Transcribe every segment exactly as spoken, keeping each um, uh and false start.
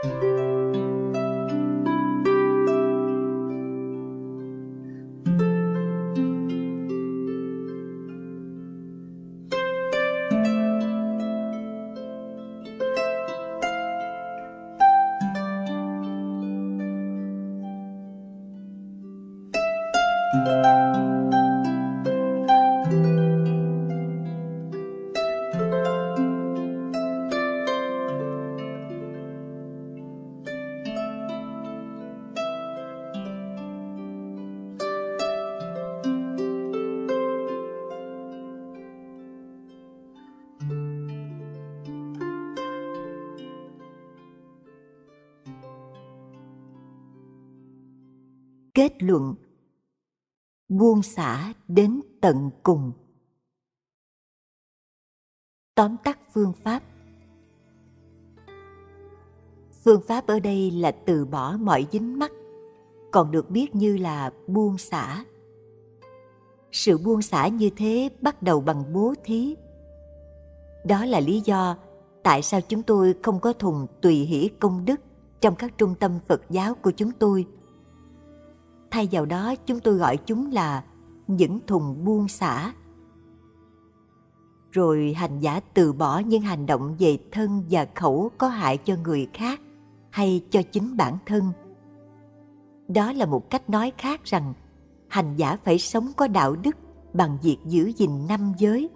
Kết luận: buông xả đến tận cùng. Tóm tắt phương pháp. Phương pháp ở đây là từ bỏ mọi dính mắc, còn được biết như là buông xả. Sự buông xả như thế bắt đầu bằng bố thí. Đó là lý do tại sao chúng tôi không có thùng tùy hỷ công đức trong các trung tâm Phật giáo của chúng tôi. Thay vào đó, chúng tôi gọi chúng là những thùng buông xả. Rồi hành giả từ bỏ những hành động về thân và khẩu có hại cho người khác hay cho chính bản thân. Đó là một cách nói khác rằng hành giả phải sống có đạo đức bằng việc giữ gìn năm giới.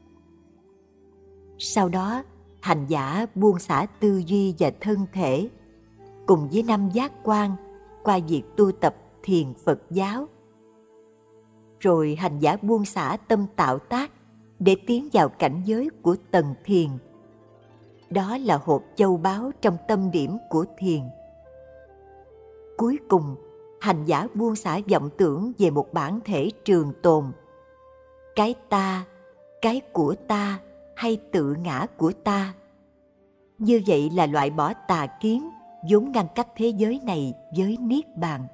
Sau đó, hành giả buông xả tư duy và thân thể, cùng với năm giác quan qua việc tu tập thiền Phật giáo. Rồi hành giả buông xả tâm tạo tác để tiến vào cảnh giới của tầng thiền. Đó là hộp châu báu trong tâm điểm của thiền. Cuối cùng, hành giả buông xả vọng tưởng về một bản thể trường tồn, cái ta, cái của ta hay tự ngã của ta. Như vậy là loại bỏ tà kiến vốn ngăn cách thế giới này với niết bàn.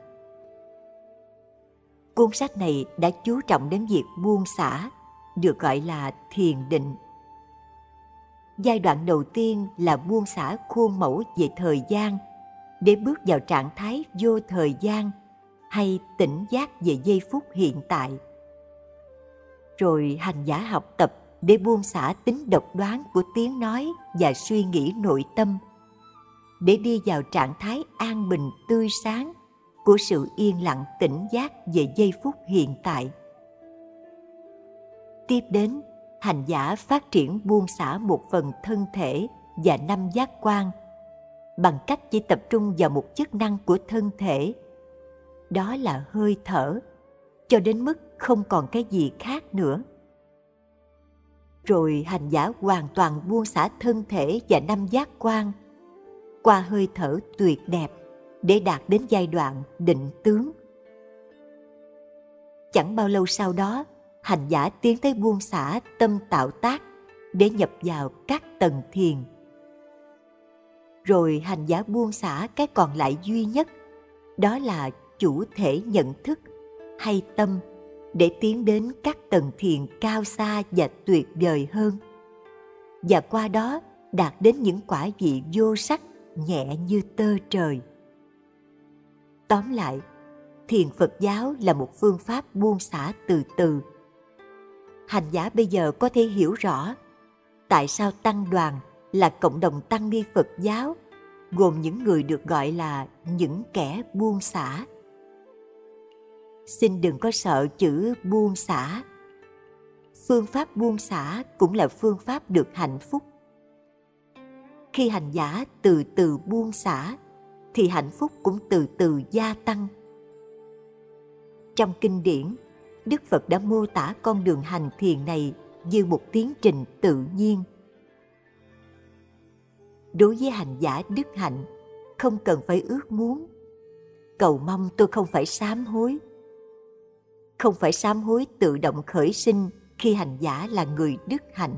Cuốn sách này đã chú trọng đến việc buông xả, được gọi là thiền định. Giai đoạn đầu tiên là buông xả khuôn mẫu về thời gian để bước vào trạng thái vô thời gian hay tỉnh giác về giây phút hiện tại. Rồi hành giả học tập để buông xả tính độc đoán của tiếng nói và suy nghĩ nội tâm, để đi vào trạng thái an bình tươi sáng của sự yên lặng tỉnh giác về giây phút hiện tại. Tiếp đến, hành giả phát triển buông xả một phần thân thể và năm giác quan bằng cách chỉ tập trung vào một chức năng của thân thể, đó là hơi thở, cho đến mức không còn cái gì khác nữa. Rồi hành giả hoàn toàn buông xả thân thể và năm giác quan qua hơi thở tuyệt đẹp để đạt đến giai đoạn định tướng. Chẳng bao lâu sau đó, hành giả tiến tới buông xả tâm tạo tác để nhập vào các tầng thiền. Rồi hành giả buông xả cái còn lại duy nhất, đó là chủ thể nhận thức hay tâm, để tiến đến các tầng thiền cao xa và tuyệt vời hơn, và qua đó đạt đến những quả vị vô sắc nhẹ như tơ trời. Tóm lại, thiền Phật giáo là một phương pháp buông xả từ từ. Hành giả bây giờ có thể hiểu rõ tại sao tăng đoàn là cộng đồng tăng ni Phật giáo, gồm những người được gọi là những kẻ buông xả. Xin đừng có sợ chữ buông xả. Phương pháp buông xả cũng là phương pháp được hạnh phúc. Khi hành giả từ từ buông xả, thì hạnh phúc cũng từ từ gia tăng. Trong kinh điển, Đức Phật đã mô tả con đường hành thiền này như một tiến trình tự nhiên. Đối với hành giả đức hạnh, không cần phải ước muốn, cầu mong tôi không phải sám hối. Không phải sám hối tự động khởi sinh khi hành giả là người đức hạnh.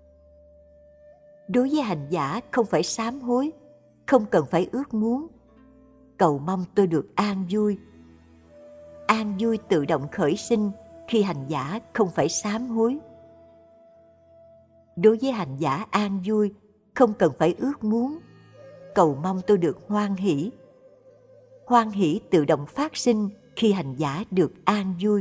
Đối với hành giả không phải sám hối, không cần phải ước muốn, cầu mong tôi được an vui. An vui tự động khởi sinh khi hành giả không phải sám hối. Đối với hành giả an vui, không cần phải ước muốn, cầu mong tôi được hoan hỷ. Hoan hỷ tự động phát sinh khi hành giả được an vui.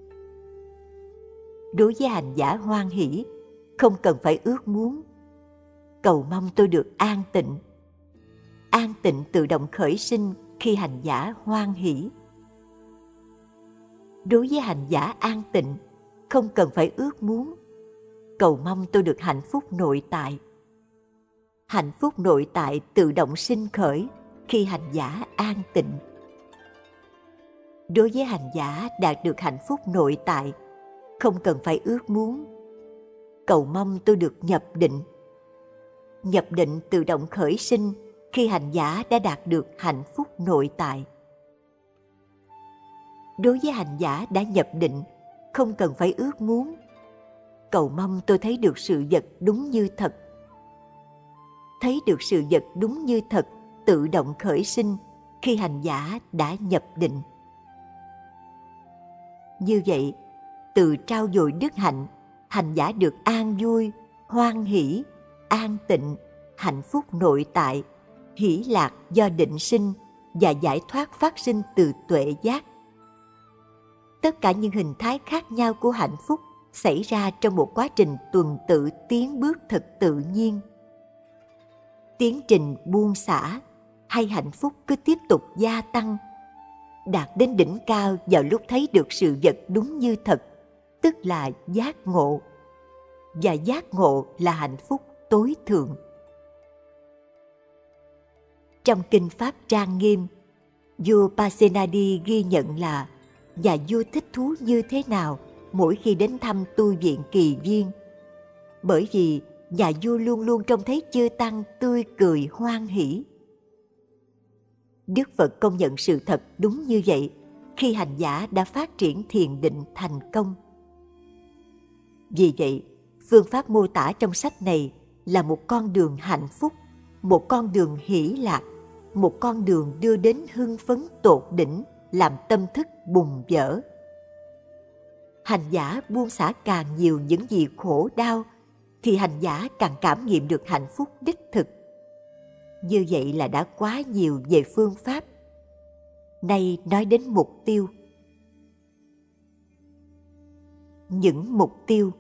Đối với hành giả hoan hỷ, không cần phải ước muốn, cầu mong tôi được an tịnh. An tịnh tự động khởi sinh khi hành giả hoan hỷ. Đối với hành giả an tịnh, không cần phải ước muốn, cầu mong tôi được hạnh phúc nội tại. Hạnh phúc nội tại tự động sinh khởi khi hành giả an tịnh. Đối với hành giả đạt được hạnh phúc nội tại, không cần phải ước muốn, cầu mong tôi được nhập định. Nhập định tự động khởi sinh khi hành giả đã đạt được hạnh phúc nội tại. Đối với hành giả đã nhập định, không cần phải ước muốn, cầu mong tôi thấy được sự vật đúng như thật. Thấy được sự vật đúng như thật tự động khởi sinh khi hành giả đã nhập định. Như vậy, từ trao dồi đức hạnh, hành giả được an vui, hoan hỷ, an tịnh, hạnh phúc nội tại, hỷ lạc do định sinh và giải thoát phát sinh từ tuệ giác. Tất cả những hình thái khác nhau của hạnh phúc xảy ra trong một quá trình tuần tự tiến bước thật tự nhiên. Tiến trình buông xả hay hạnh phúc cứ tiếp tục gia tăng, đạt đến đỉnh cao vào lúc thấy được sự vật đúng như thật, tức là giác ngộ. Và giác ngộ là hạnh phúc tối thượng. Trong Kinh Pháp Trang Nghiêm, vua Pasenadi ghi nhận là nhà vua thích thú như thế nào mỗi khi đến thăm tu viện Kỳ Viên. Bởi vì nhà vua luôn luôn trông thấy chư tăng tươi cười hoan hỷ. Đức Phật công nhận sự thật đúng như vậy khi hành giả đã phát triển thiền định thành công. Vì vậy, phương pháp mô tả trong sách này là một con đường hạnh phúc, một con đường hỷ lạc, một con đường đưa đến hưng phấn tột đỉnh, làm tâm thức bùng vỡ. Hành giả buông xả càng nhiều những gì khổ đau, thì hành giả càng cảm nghiệm được hạnh phúc đích thực. Như vậy là đã quá nhiều về phương pháp. Nay nói đến mục tiêu. Những mục tiêu.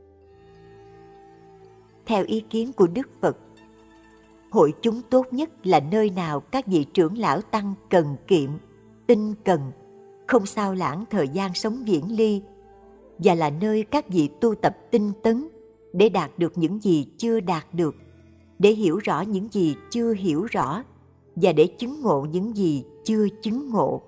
Theo ý kiến của Đức Phật, hội chúng tốt nhất là nơi nào các vị trưởng lão tăng cần kiệm, tinh cần, không sao lãng thời gian sống viễn ly, và là nơi các vị tu tập tinh tấn để đạt được những gì chưa đạt được, để hiểu rõ những gì chưa hiểu rõ, và để chứng ngộ những gì chưa chứng ngộ.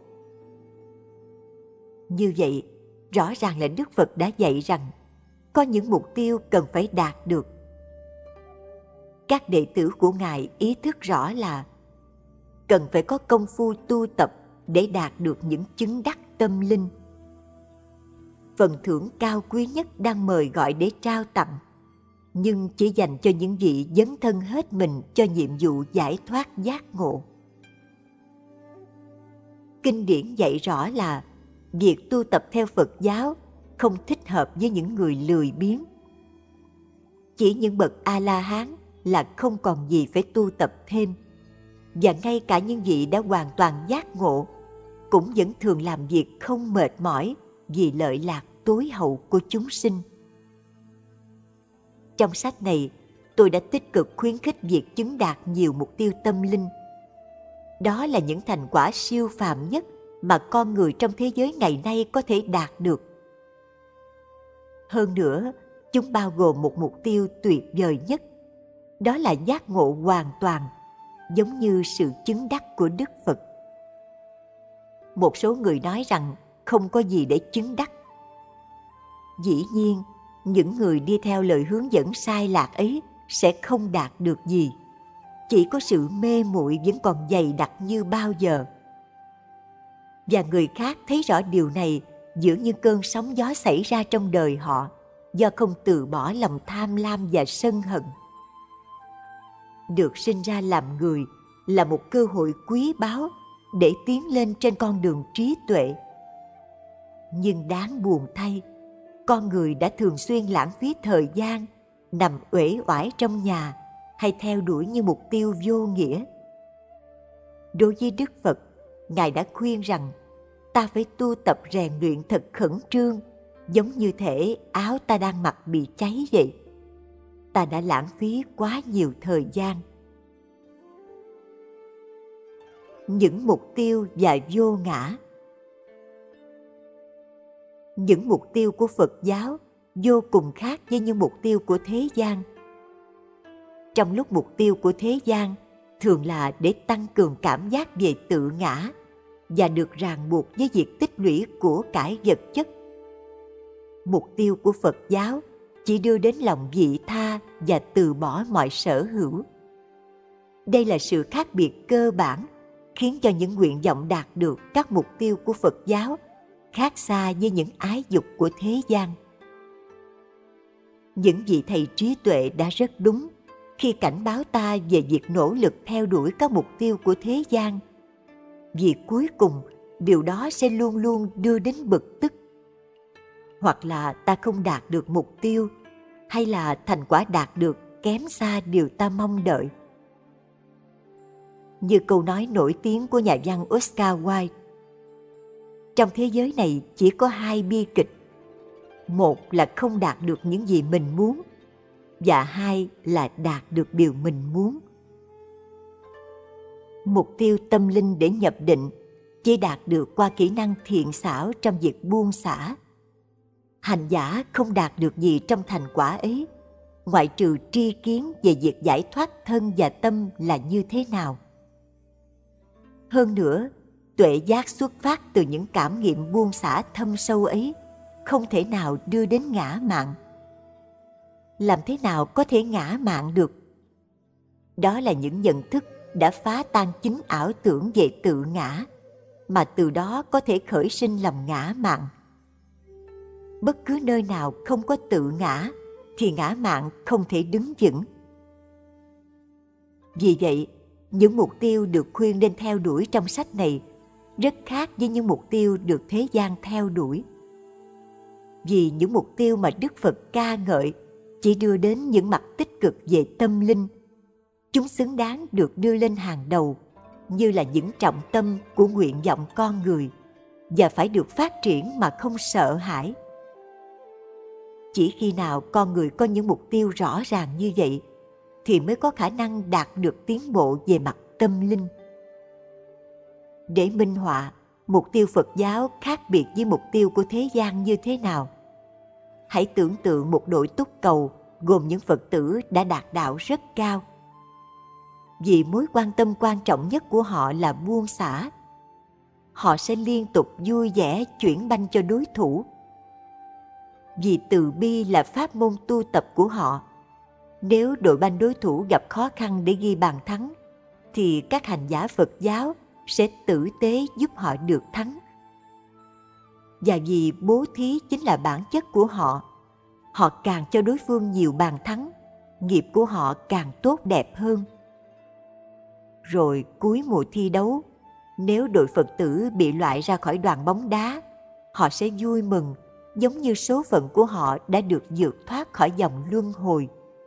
Như vậy, rõ ràng là Đức Phật đã dạy rằng có những mục tiêu cần phải đạt được. Các đệ tử của Ngài ý thức rõ là cần phải có công phu tu tập để đạt được những chứng đắc tâm linh. Phần thưởng cao quý nhất đang mời gọi để trao tặng, nhưng chỉ dành cho những vị dấn thân hết mình cho nhiệm vụ giải thoát giác ngộ. Kinh điển dạy rõ là việc tu tập theo Phật giáo không thích hợp với những người lười biếng. Chỉ những bậc A-la-hán là không còn gì phải tu tập thêm, và ngay cả những vị đã hoàn toàn giác ngộ cũng vẫn thường làm việc không mệt mỏi vì lợi lạc tối hậu của chúng sinh. Trong sách này, tôi đã tích cực khuyến khích việc chứng đạt nhiều mục tiêu tâm linh. Đó là những thành quả siêu phàm nhất mà con người trong thế giới ngày nay có thể đạt được. Hơn nữa, chúng bao gồm một mục tiêu tuyệt vời nhất, đó là giác ngộ hoàn toàn, giống như sự chứng đắc của Đức Phật. Một số người nói rằng không có gì để chứng đắc. Dĩ nhiên, những người đi theo lời hướng dẫn sai lạc ấy sẽ không đạt được gì. Chỉ có sự mê muội vẫn còn dày đặc như bao giờ. Và người khác thấy rõ điều này giữa những cơn sóng gió xảy ra trong đời họ do không từ bỏ lòng tham lam và sân hận. Được sinh ra làm người là một cơ hội quý báu để tiến lên trên con đường trí tuệ. Nhưng đáng buồn thay, con người đã thường xuyên lãng phí thời gian, nằm uể oải trong nhà hay theo đuổi như mục tiêu vô nghĩa, Đối với Đức Phật, Ngài đã khuyên rằng ta phải tu tập rèn luyện thật khẩn trương, giống như thể áo ta đang mặc bị cháy vậy. Ta đã lãng phí quá nhiều thời gian. Những mục tiêu và vô ngã. Những mục tiêu của Phật giáo vô cùng khác với những mục tiêu của thế gian. Trong lúc mục tiêu của thế gian thường là để tăng cường cảm giác về tự ngã và được ràng buộc với việc tích lũy của cải vật chất. Mục tiêu của Phật giáo chỉ đưa đến lòng vị tha và từ bỏ mọi sở hữu. Đây là sự khác biệt cơ bản khiến cho những nguyện vọng đạt được các mục tiêu của Phật giáo khác xa với những ái dục của thế gian. Những vị thầy trí tuệ đã rất đúng khi cảnh báo ta về việc nỗ lực theo đuổi các mục tiêu của thế gian, vì cuối cùng điều đó sẽ luôn luôn đưa đến bực tức. Hoặc là ta không đạt được mục tiêu, hay là thành quả đạt được kém xa điều ta mong đợi. Như câu nói nổi tiếng của nhà văn Oscar Wilde: trong thế giới này chỉ có hai bi kịch. Một là không đạt được những gì mình muốn, và hai là đạt được điều mình muốn. Mục tiêu tâm linh để nhập định chỉ đạt được qua kỹ năng thiện xảo trong việc buông xả. Hành giả không đạt được gì trong thành quả ấy, ngoại trừ tri kiến về việc giải thoát thân và tâm là như thế nào. Hơn nữa, tuệ giác xuất phát từ những cảm nghiệm buông xả thâm sâu ấy không thể nào đưa đến ngã mạn. Làm thế nào có thể ngã mạn được? Đó là những nhận thức đã phá tan chính ảo tưởng về tự ngã, mà từ đó có thể khởi sinh lòng ngã mạn. Bất cứ nơi nào không có tự ngã thì ngã mạn không thể đứng vững. Vì vậy, những mục tiêu được khuyên nên theo đuổi trong sách này rất khác với những mục tiêu được thế gian theo đuổi. Vì những mục tiêu mà Đức Phật ca ngợi chỉ đưa đến những mặt tích cực về tâm linh, chúng xứng đáng được đưa lên hàng đầu như là những trọng tâm của nguyện vọng con người và phải được phát triển mà không sợ hãi. Chỉ khi nào con người có những mục tiêu rõ ràng như vậy thì mới có khả năng đạt được tiến bộ về mặt tâm linh. Để minh họa mục tiêu Phật giáo khác biệt với mục tiêu của thế gian như thế nào, hãy tưởng tượng một đội túc cầu gồm những Phật tử đã đạt đạo rất cao. Vì mối quan tâm quan trọng nhất của họ là buông xả, họ sẽ liên tục vui vẻ chuyển banh cho đối thủ. Vì từ bi là pháp môn tu tập của họ, nếu đội banh đối thủ gặp khó khăn để ghi bàn thắng, thì các hành giả Phật giáo sẽ tử tế giúp họ được thắng. Và vì bố thí chính là bản chất của họ, họ càng cho đối phương nhiều bàn thắng, nghiệp của họ càng tốt đẹp hơn. Rồi cuối mùa thi đấu, nếu đội Phật tử bị loại ra khỏi đoàn bóng đá, họ sẽ vui mừng, giống như số phận của họ đã được vượt thoát khỏi dòng luân hồi.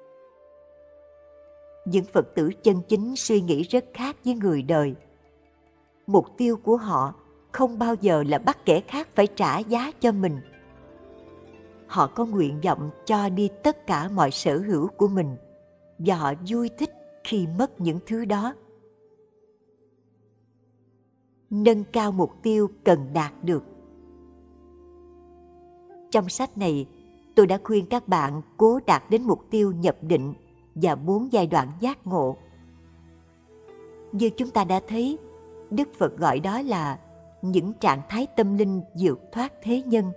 Những Phật tử chân chính suy nghĩ rất khác với người đời. Mục tiêu của họ không bao giờ là bắt kẻ khác phải trả giá cho mình. Họ có nguyện vọng cho đi tất cả mọi sở hữu của mình, và họ vui thích khi mất những thứ đó. Nâng cao mục tiêu cần đạt được. Trong sách này, tôi đã khuyên các bạn cố đạt đến mục tiêu nhập định và bốn giai đoạn giác ngộ. Như chúng ta đã thấy, Đức Phật gọi đó là những trạng thái tâm linh vượt thoát thế nhân.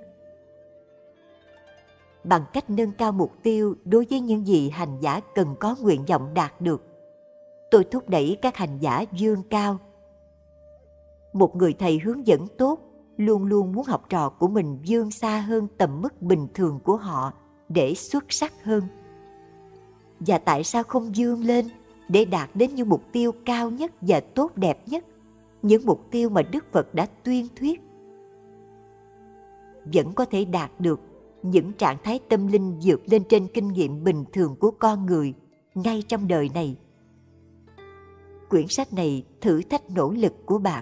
Bằng cách nâng cao mục tiêu đối với những gì hành giả cần có nguyện vọng đạt được, tôi thúc đẩy các hành giả vươn cao. Một người thầy hướng dẫn tốt luôn luôn muốn học trò của mình vươn xa hơn tầm mức bình thường của họ để xuất sắc hơn. Và tại sao không vươn lên để đạt đến những mục tiêu cao nhất và tốt đẹp nhất, những mục tiêu mà Đức Phật đã tuyên thuyết? Vẫn có thể đạt được những trạng thái tâm linh vượt lên trên kinh nghiệm bình thường của con người ngay trong đời này. quyển sách này thử thách nỗ lực của bạn.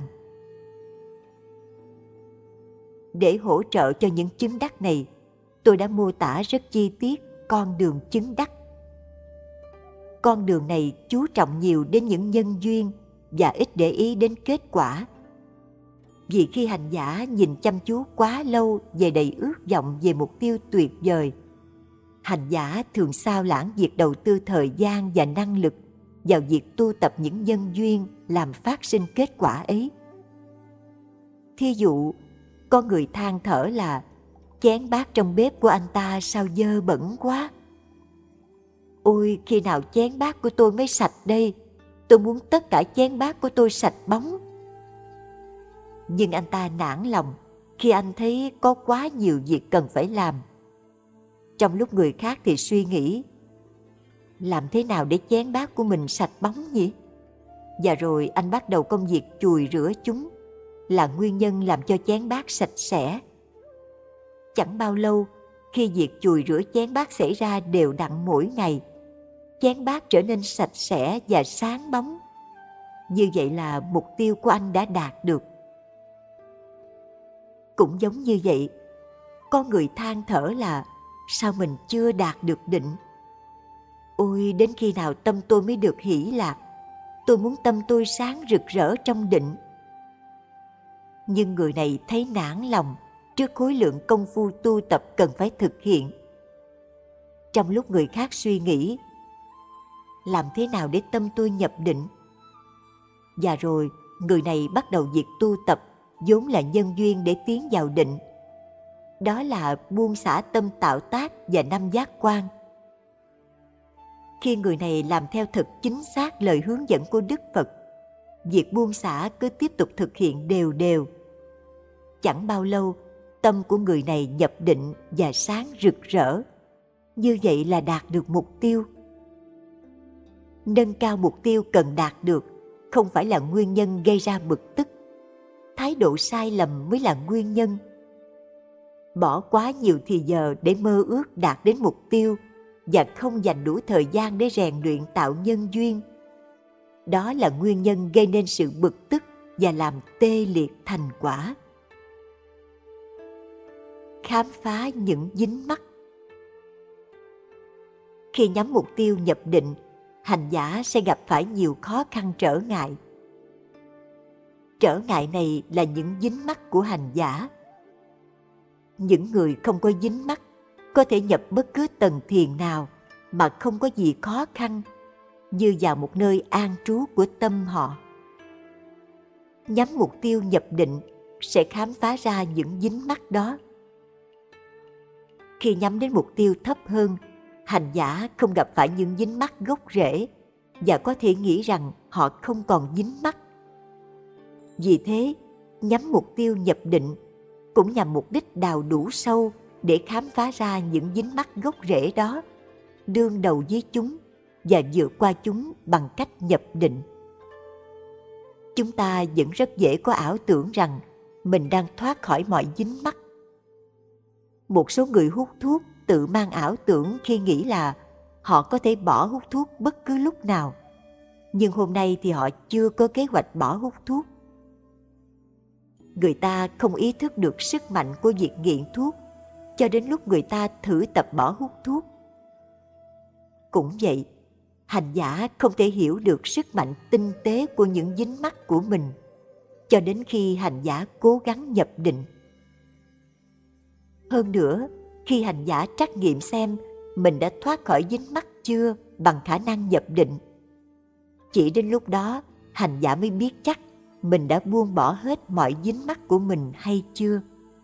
Để hỗ trợ cho những chứng đắc này, tôi đã mô tả rất chi tiết con đường chứng đắc. Con đường này chú trọng nhiều đến những nhân duyên và ít để ý đến kết quả. Vì khi hành giả nhìn chăm chú quá lâu về đầy ước vọng về mục tiêu tuyệt vời, hành giả thường sao lãng việc đầu tư thời gian và năng lực vào việc tu tập những nhân duyên làm phát sinh kết quả ấy. Thí dụ, có người than thở là chén bát trong bếp của anh ta sao dơ bẩn quá. Ôi, khi nào chén bát của tôi mới sạch đây? Tôi muốn tất cả chén bát của tôi sạch bóng. Nhưng anh ta nản lòng khi anh thấy có quá nhiều việc cần phải làm. Trong lúc người khác thì suy nghĩ, làm thế nào để chén bát của mình sạch bóng nhỉ? Và rồi anh bắt đầu công việc chùi rửa chúng, là nguyên nhân làm cho chén bát sạch sẽ. Chẳng bao lâu, khi việc chùi rửa chén bát xảy ra đều đặn mỗi ngày, chén bát trở nên sạch sẽ và sáng bóng. Như vậy là mục tiêu của anh đã đạt được. Cũng giống như vậy, có người than thở là sao mình chưa đạt được định? Ôi, đến khi nào tâm tôi mới được hỷ lạc? Tôi muốn tâm tôi sáng rực rỡ trong định. Nhưng người này thấy nản lòng trước khối lượng công phu tu tập cần phải thực hiện. Trong lúc người khác suy nghĩ, làm thế nào để tâm tôi nhập định? Và rồi, người này bắt đầu việc tu tập vốn là nhân duyên để tiến vào định. Đó là buông xả tâm tạo tác và năm giác quan. Khi người này làm theo thật chính xác lời hướng dẫn của Đức Phật, việc buông xả cứ tiếp tục thực hiện đều đều. Chẳng bao lâu, tâm của người này nhập định và sáng rực rỡ. Như vậy là đạt được mục tiêu. Nâng cao mục tiêu cần đạt được không phải là nguyên nhân gây ra bực tức. Thái độ sai lầm mới là nguyên nhân. Bỏ quá nhiều thì giờ để mơ ước đạt đến mục tiêu và không dành đủ thời gian để rèn luyện tạo nhân duyên. Đó là nguyên nhân gây nên sự bực tức và làm tê liệt thành quả. Khám phá những dính mắc. Khi nhắm mục tiêu nhập định, hành giả sẽ gặp phải nhiều khó khăn trở ngại. Trở ngại này là những dính mắc của hành giả. Những người không có dính mắc có thể nhập bất cứ tầng thiền nào mà không có gì khó khăn, như vào một nơi an trú của tâm họ. Nhắm mục tiêu nhập định sẽ khám phá ra những dính mắc đó. Khi nhắm đến mục tiêu thấp hơn, hành giả không gặp phải những dính mắc gốc rễ và có thể nghĩ rằng họ không còn dính mắc. Vì thế, nhắm mục tiêu nhập định cũng nhằm mục đích đào đủ sâu để khám phá ra những dính mắc gốc rễ đó, đương đầu với chúng và vượt qua chúng bằng cách nhập định. Chúng ta vẫn rất dễ có ảo tưởng rằng mình đang thoát khỏi mọi dính mắc. Một số người hút thuốc tự mang ảo tưởng khi nghĩ là họ có thể bỏ hút thuốc bất cứ lúc nào. Nhưng hôm nay thì họ chưa có kế hoạch bỏ hút thuốc. Người ta không ý thức được sức mạnh của việc nghiện thuốc cho đến lúc người ta thử tập bỏ hút thuốc. Cũng vậy, hành giả không thể hiểu được sức mạnh tinh tế của những dính mắc của mình cho đến khi hành giả cố gắng nhập định. Hơn nữa, khi hành giả trắc nghiệm xem mình đã thoát khỏi dính mắc chưa bằng khả năng nhập định, chỉ đến lúc đó hành giả mới biết chắc mình đã buông bỏ hết mọi dính mắc của mình hay chưa.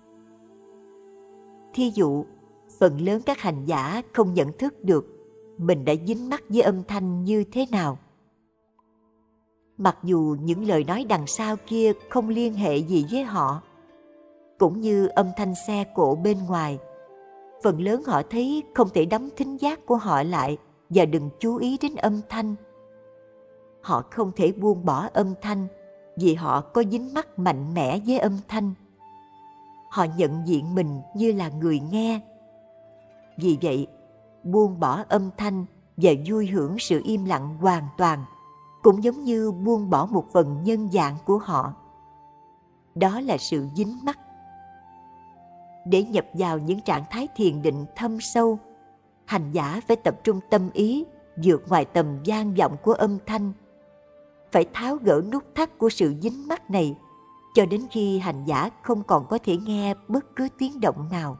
Thí dụ, phần lớn các hành giả không nhận thức được mình đã dính mắc với âm thanh như thế nào. Mặc dù những lời nói đằng sau kia không liên hệ gì với họ, cũng như âm thanh xe cộ bên ngoài, phần lớn họ thấy không thể đóng thính giác của họ lại và đừng chú ý đến âm thanh. Họ không thể buông bỏ âm thanh vì họ có dính mắc mạnh mẽ với âm thanh. Họ nhận diện mình như là người nghe. Vì vậy, buông bỏ âm thanh và vui hưởng sự im lặng hoàn toàn cũng giống như buông bỏ một phần nhân dạng của họ. Đó là sự dính mắc. Để nhập vào những trạng thái thiền định thâm sâu, hành giả phải tập trung tâm ý vượt ngoài tầm vang vọng của âm thanh, phải tháo gỡ nút thắt của sự dính mắc này cho đến khi hành giả không còn có thể nghe bất cứ tiếng động nào.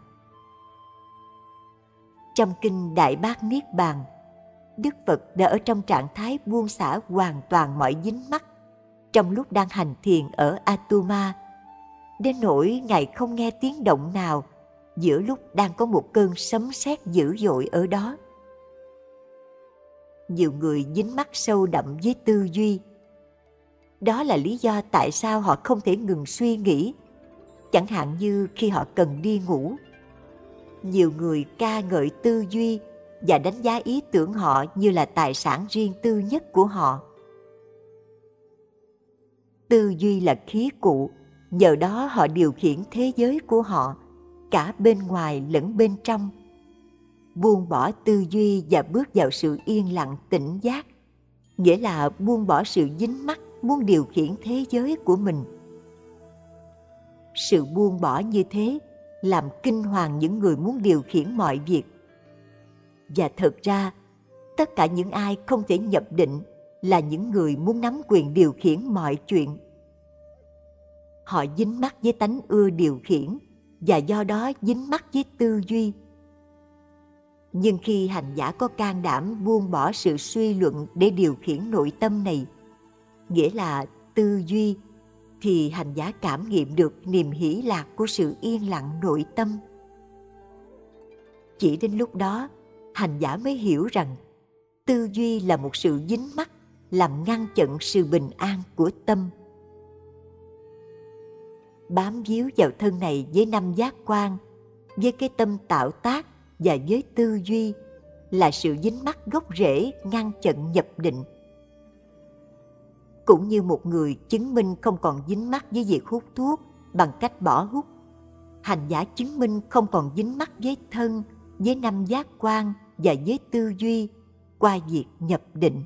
Trong kinh Đại Bát Niết Bàn, Đức Phật đã ở trong trạng thái buông xả hoàn toàn mọi dính mắc trong lúc đang hành thiền ở Atuma, đến nỗi Ngài không nghe tiếng động nào giữa lúc đang có một cơn sấm sét dữ dội ở đó. Nhiều người dính mắc sâu đậm với tư duy. Đó là lý do tại sao họ không thể ngừng suy nghĩ, chẳng hạn như khi họ cần đi ngủ. Nhiều người ca ngợi tư duy và đánh giá ý tưởng họ như là tài sản riêng tư nhất của họ. Tư duy là khí cụ, nhờ đó họ điều khiển thế giới của họ, cả bên ngoài lẫn bên trong. Buông bỏ tư duy và bước vào sự yên lặng tỉnh giác, nghĩa là buông bỏ sự dính mắc muốn điều khiển thế giới của mình. Sự buông bỏ như thế làm kinh hoàng những người muốn điều khiển mọi việc. Và thật ra, tất cả những ai không thể nhập định là những người muốn nắm quyền điều khiển mọi chuyện. Họ dính mắc với tánh ưa điều khiển và do đó dính mắc với tư duy. Nhưng khi hành giả có can đảm buông bỏ sự suy luận để điều khiển nội tâm này, nghĩa là tư duy, thì hành giả cảm nghiệm được niềm hỷ lạc của sự yên lặng nội tâm. Chỉ đến lúc đó, hành giả mới hiểu rằng tư duy là một sự dính mắc làm ngăn chặn sự bình an của tâm. Bám víu vào thân này với năm giác quan, với cái tâm tạo tác và với tư duy là sự dính mắc gốc rễ ngăn chặn nhập định. Cũng như một người chứng minh không còn dính mắc với việc hút thuốc bằng cách bỏ hút, hành giả chứng minh không còn dính mắc với thân, với năm giác quan và với tư duy qua việc nhập định.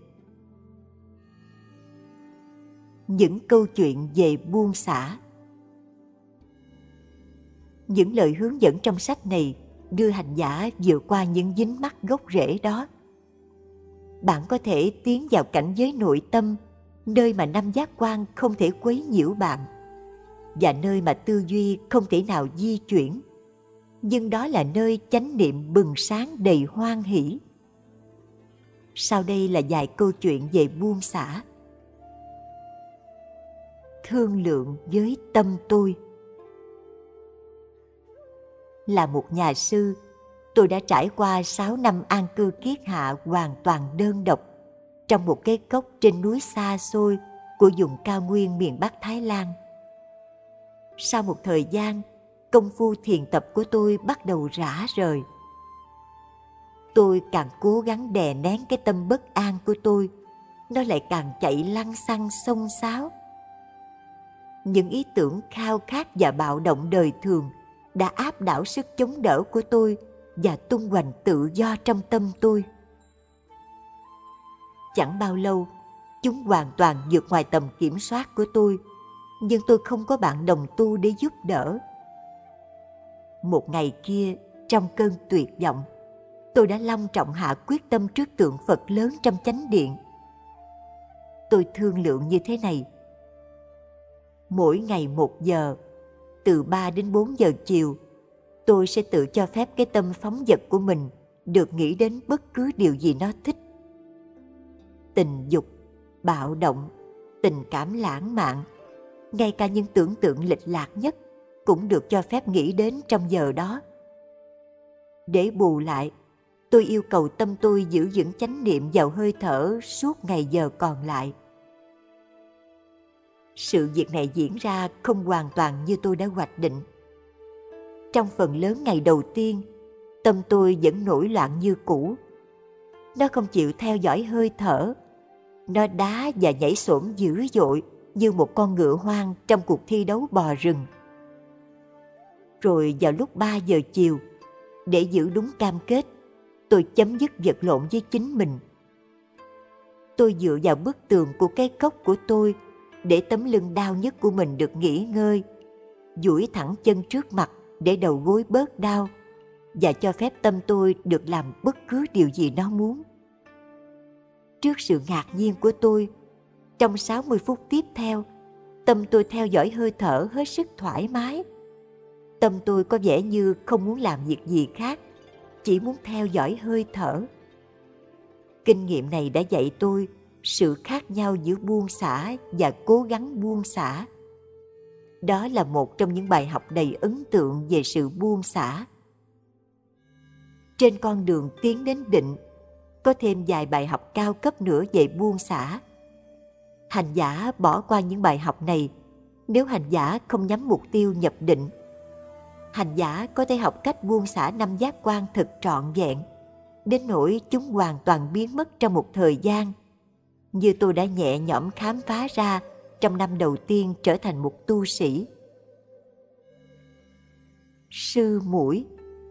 Những câu chuyện về buông xả. Những lời hướng dẫn trong sách này đưa hành giả vượt qua những dính mắc gốc rễ đó. Bạn có thể tiến vào cảnh giới nội tâm, nơi mà năm giác quan không thể quấy nhiễu bạn, và nơi mà tư duy không thể nào di chuyển. Nhưng đó là nơi chánh niệm bừng sáng đầy hoan hỷ. Sau đây là vài câu chuyện về buông xả. Thương lượng với tâm tôi. Là một nhà sư, tôi đã trải qua sáu năm an cư kiết hạ hoàn toàn đơn độc trong một cái cốc trên núi xa xôi của vùng cao nguyên miền Bắc Thái Lan. Sau một thời gian, công phu thiền tập của tôi bắt đầu rã rời. Tôi càng cố gắng đè nén cái tâm bất an của tôi, nó lại càng chạy lăng xăng xông xáo. Những ý tưởng khao khát và bạo động đời thường đã áp đảo sức chống đỡ của tôi và tung hoành tự do trong tâm tôi. Chẳng bao lâu, chúng hoàn toàn vượt ngoài tầm kiểm soát của tôi, nhưng tôi không có bạn đồng tu để giúp đỡ. Một ngày kia, trong cơn tuyệt vọng, tôi đã long trọng hạ quyết tâm trước tượng Phật lớn trong chánh điện. Tôi thương lượng như thế này: mỗi ngày một giờ, từ ba đến bốn giờ chiều, tôi sẽ tự cho phép cái tâm phóng dật của mình được nghĩ đến bất cứ điều gì nó thích. Tình dục, bạo động, tình cảm lãng mạn, ngay cả những tưởng tượng lệch lạc nhất cũng được cho phép nghĩ đến trong giờ đó. Để bù lại, tôi yêu cầu tâm tôi giữ vững chánh niệm vào hơi thở suốt ngày giờ còn lại. Sự việc này diễn ra không hoàn toàn như tôi đã hoạch định. Trong phần lớn ngày đầu tiên, tâm tôi vẫn nổi loạn như cũ. Nó không chịu theo dõi hơi thở. Nó đá và nhảy xổm dữ dội như một con ngựa hoang trong cuộc thi đấu bò rừng. Rồi vào lúc ba giờ chiều, để giữ đúng cam kết, tôi chấm dứt vật lộn với chính mình. tôi dựa vào bức tường của cái cốc của tôi để tấm lưng đau nhất của mình được nghỉ ngơi, duỗi thẳng chân trước mặt để đầu gối bớt đau, và cho phép tâm tôi được làm bất cứ điều gì nó muốn. Trước sự ngạc nhiên của tôi, trong sáu mươi phút tiếp theo, tâm tôi theo dõi hơi thở hết sức thoải mái. Tâm tôi có vẻ như không muốn làm việc gì khác, chỉ muốn theo dõi hơi thở. Kinh nghiệm này đã dạy tôi sự khác nhau giữa buông xả và cố gắng buông xả. Đó là một trong những bài học đầy ấn tượng về sự buông xả. Trên con đường tiến đến định, có thêm vài bài học cao cấp nữa về buông xả. Hành giả bỏ qua những bài học này nếu hành giả không nhắm mục tiêu nhập định. Hành giả có thể học cách buông xả năm giác quan thật trọn vẹn, đến nỗi chúng hoàn toàn biến mất trong một thời gian, như tôi đã nhẹ nhõm khám phá ra trong năm đầu tiên trở thành một tu sĩ. Sư muỗi.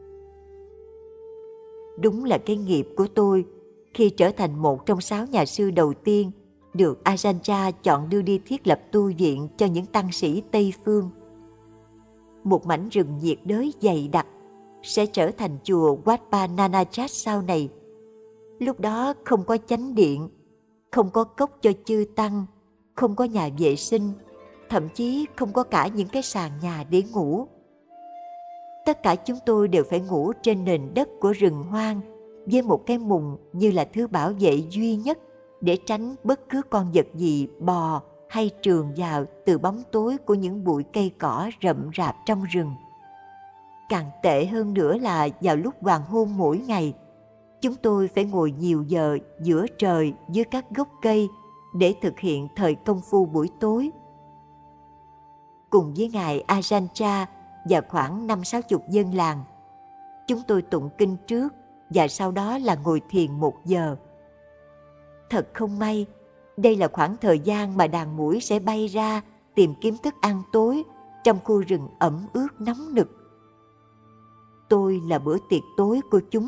Đúng là cái nghiệp của tôi khi trở thành một trong sáu nhà sư đầu tiên được Ajahn Chah chọn đưa đi thiết lập tu viện cho những tăng sĩ Tây Phương. Một mảnh rừng nhiệt đới dày đặc sẽ trở thành chùa Wat Pa Nanachat sau này. Lúc đó không có chánh điện, không có cốc cho chư tăng, không có nhà vệ sinh, thậm chí không có cả những cái sàn nhà để ngủ. Tất cả chúng tôi đều phải ngủ trên nền đất của rừng hoang với một cái mùng như là thứ bảo vệ duy nhất để tránh bất cứ con vật gì bò hay trườn vào từ bóng tối của những bụi cây cỏ rậm rạp trong rừng. Càng tệ hơn nữa là vào lúc hoàng hôn mỗi ngày, chúng tôi phải ngồi nhiều giờ giữa trời dưới các gốc cây để thực hiện thời công phu buổi tối. Cùng với ngài Ajahn Chah và khoảng năm sáu chục dân làng, chúng tôi tụng kinh trước và sau đó là ngồi thiền một giờ. Thật không may, đây là khoảng thời gian mà đàn muỗi sẽ bay ra tìm kiếm thức ăn tối trong khu rừng ẩm ướt nóng nực. Tôi là bữa tiệc tối của chúng.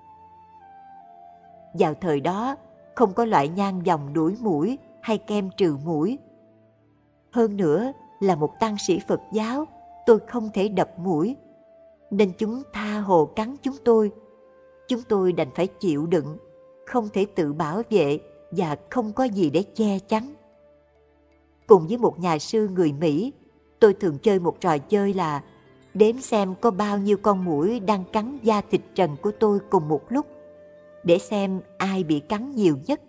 Vào thời đó, không có loại nhang dòng đuổi muỗi hay kem trừ muỗi. Hơn nữa là một tăng sĩ Phật giáo, tôi không thể đập muỗi, nên chúng tha hồ cắn chúng tôi. Chúng tôi đành phải chịu đựng, không thể tự bảo vệ và không có gì để che chắn. Cùng với một nhà sư người Mỹ, tôi thường chơi một trò chơi là đếm xem có bao nhiêu con muỗi đang cắn da thịt trần của tôi cùng một lúc, để xem ai bị cắn nhiều nhất.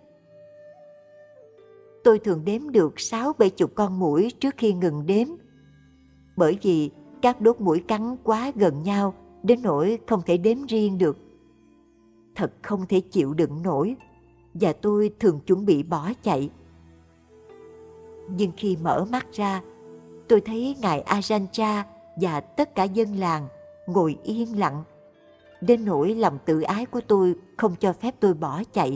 Tôi thường đếm được sáu bảy chục con muỗi trước khi ngừng đếm, bởi vì các đốt muỗi cắn quá gần nhau đến nỗi không thể đếm riêng được. Thật không thể chịu đựng nổi, và tôi thường chuẩn bị bỏ chạy. Nhưng khi mở mắt ra, tôi thấy ngài Ajahn Chah và tất cả dân làng ngồi yên lặng, đến nỗi lòng tự ái của tôi không cho phép tôi bỏ chạy.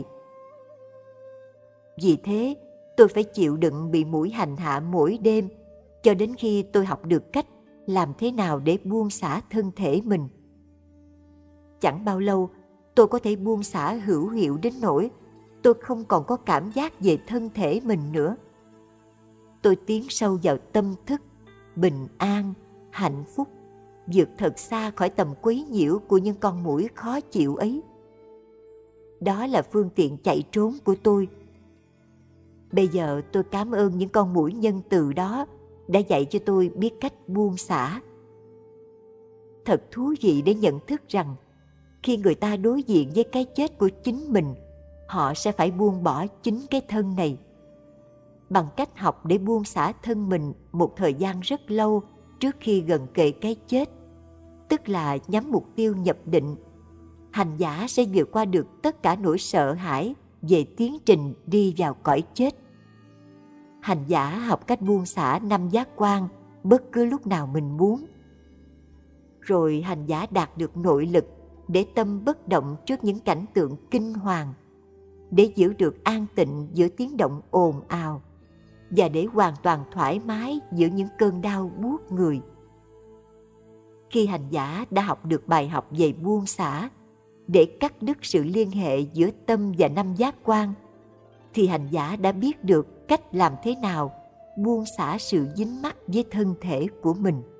Vì thế, tôi phải chịu đựng bị muỗi hành hạ mỗi đêm, cho đến khi tôi học được cách làm thế nào để buông xả thân thể mình. Chẳng bao lâu, tôi có thể buông xả hữu hiệu đến nỗi tôi không còn có cảm giác về thân thể mình nữa. Tôi tiến sâu vào tâm thức, bình an, hạnh phúc, vượt thật xa khỏi tầm quấy nhiễu của những con muỗi khó chịu ấy. Đó là phương tiện chạy trốn của tôi. Bây giờ tôi cảm ơn những con muỗi nhân từ đó đã dạy cho tôi biết cách buông xả. Thật thú vị để nhận thức rằng khi người ta đối diện với cái chết của chính mình, họ sẽ phải buông bỏ chính cái thân này. Bằng cách học để buông xả thân mình một thời gian rất lâu trước khi gần kề cái chết, tức là nhắm mục tiêu nhập định, hành giả sẽ vượt qua được tất cả nỗi sợ hãi về tiến trình đi vào cõi chết. Hành giả học cách buông xả năm giác quan bất cứ lúc nào mình muốn. Rồi hành giả đạt được nội lực để tâm bất động trước những cảnh tượng kinh hoàng, để giữ được an tịnh giữa tiếng động ồn ào, và để hoàn toàn thoải mái giữa những cơn đau buốt người. Khi hành giả đã học được bài học về buông xả, để cắt đứt sự liên hệ giữa tâm và năm giác quan, thì hành giả đã biết được cách làm thế nào buông xả sự dính mắc với thân thể của mình.